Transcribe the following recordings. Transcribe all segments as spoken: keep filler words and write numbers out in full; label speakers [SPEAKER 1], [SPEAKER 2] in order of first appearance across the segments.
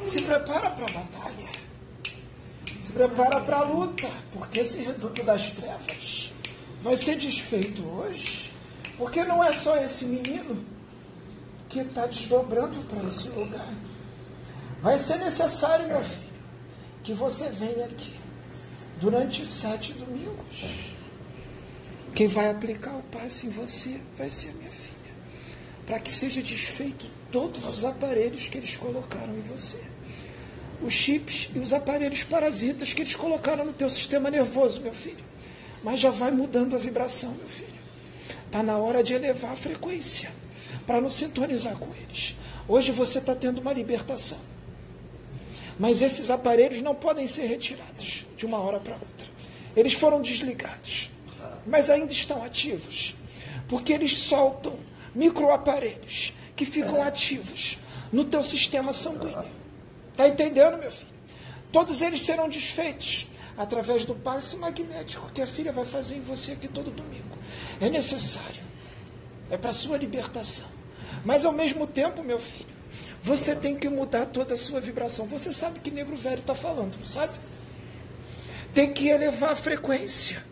[SPEAKER 1] Se prepara para a batalha. Se prepara para a luta, porque esse reduto das trevas vai ser desfeito hoje. Porque não é só esse menino que está desdobrando para esse lugar. Vai ser necessário, meu filho, que você venha aqui durante os sete domingos. Quem vai aplicar o passe em você vai ser a minha filha, para que seja desfeito todos os aparelhos que eles colocaram em você, os chips e os aparelhos parasitas que eles colocaram no teu sistema nervoso, meu filho. Mas já vai mudando a vibração, meu filho. Está na hora de elevar a frequência, para não sintonizar com eles. Hoje você está tendo uma libertação. Mas esses aparelhos não podem ser retirados de uma hora para outra. Eles foram desligados, mas ainda estão ativos, porque eles soltam microaparelhos que ficam ativos no teu sistema sanguíneo. Está entendendo, meu filho? Todos eles serão desfeitos através do passe magnético que a filha vai fazer em você aqui todo domingo. É necessário. É para a sua libertação. Mas ao mesmo tempo, meu filho, você tem que mudar toda a sua vibração. Você sabe que Negro Velho está falando, não sabe? Tem que elevar a frequência.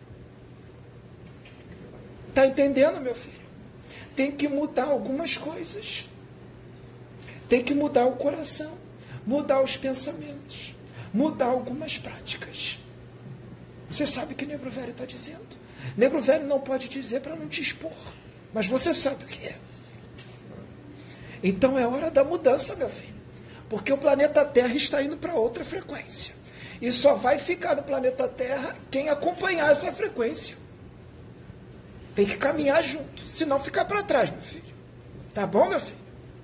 [SPEAKER 1] Está entendendo, meu filho? Tem que mudar algumas coisas. Tem que mudar o coração, mudar os pensamentos, mudar algumas práticas. Você sabe o que Negro Velho está dizendo? Negro Velho não pode dizer para não te expor, mas você sabe o que é. Então é hora da mudança, meu filho, porque o planeta Terra está indo para outra frequência. E só vai ficar no planeta Terra quem acompanhar essa frequência. Tem que caminhar junto, senão ficar para trás, meu filho. Tá bom, meu filho?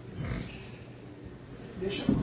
[SPEAKER 1] Deixa eu...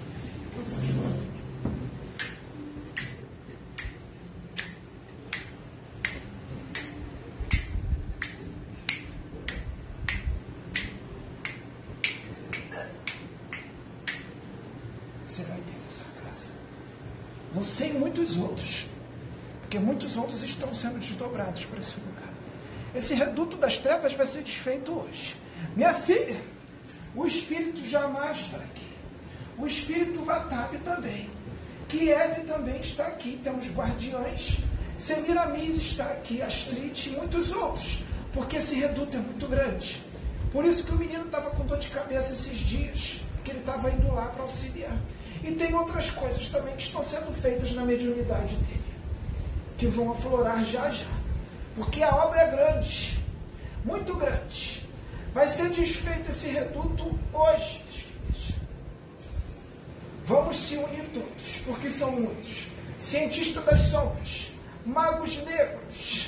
[SPEAKER 1] Você vai ter essa casa. Você e muitos outros. Porque muitos outros estão sendo desdobrados por esse lugar. Esse reduto das trevas vai ser desfeito hoje. Minha filha, o espírito jamais está aqui. O espírito Vatapi também. Kiev também está aqui. Temos guardiães. Semiramis está aqui. Astrid e muitos outros. Porque esse reduto é muito grande. Por isso que o menino estava com dor de cabeça esses dias. Porque ele estava indo lá para auxiliar. E tem outras coisas também que estão sendo feitas na mediunidade dele. Que vão aflorar já já. Porque a obra é grande, muito grande. Vai ser desfeito esse reduto hoje, meus filhos. Vamos se unir todos, porque são muitos. Cientistas das sombras, magos negros,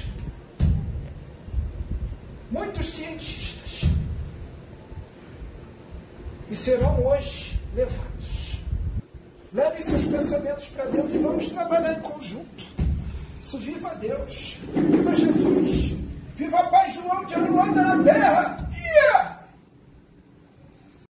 [SPEAKER 1] muitos cientistas. E serão hoje levados. Levem seus pensamentos para Deus e vamos trabalhar em conjunto. Viva Deus, viva Jesus, viva a paz do homem de Aruanda na terra.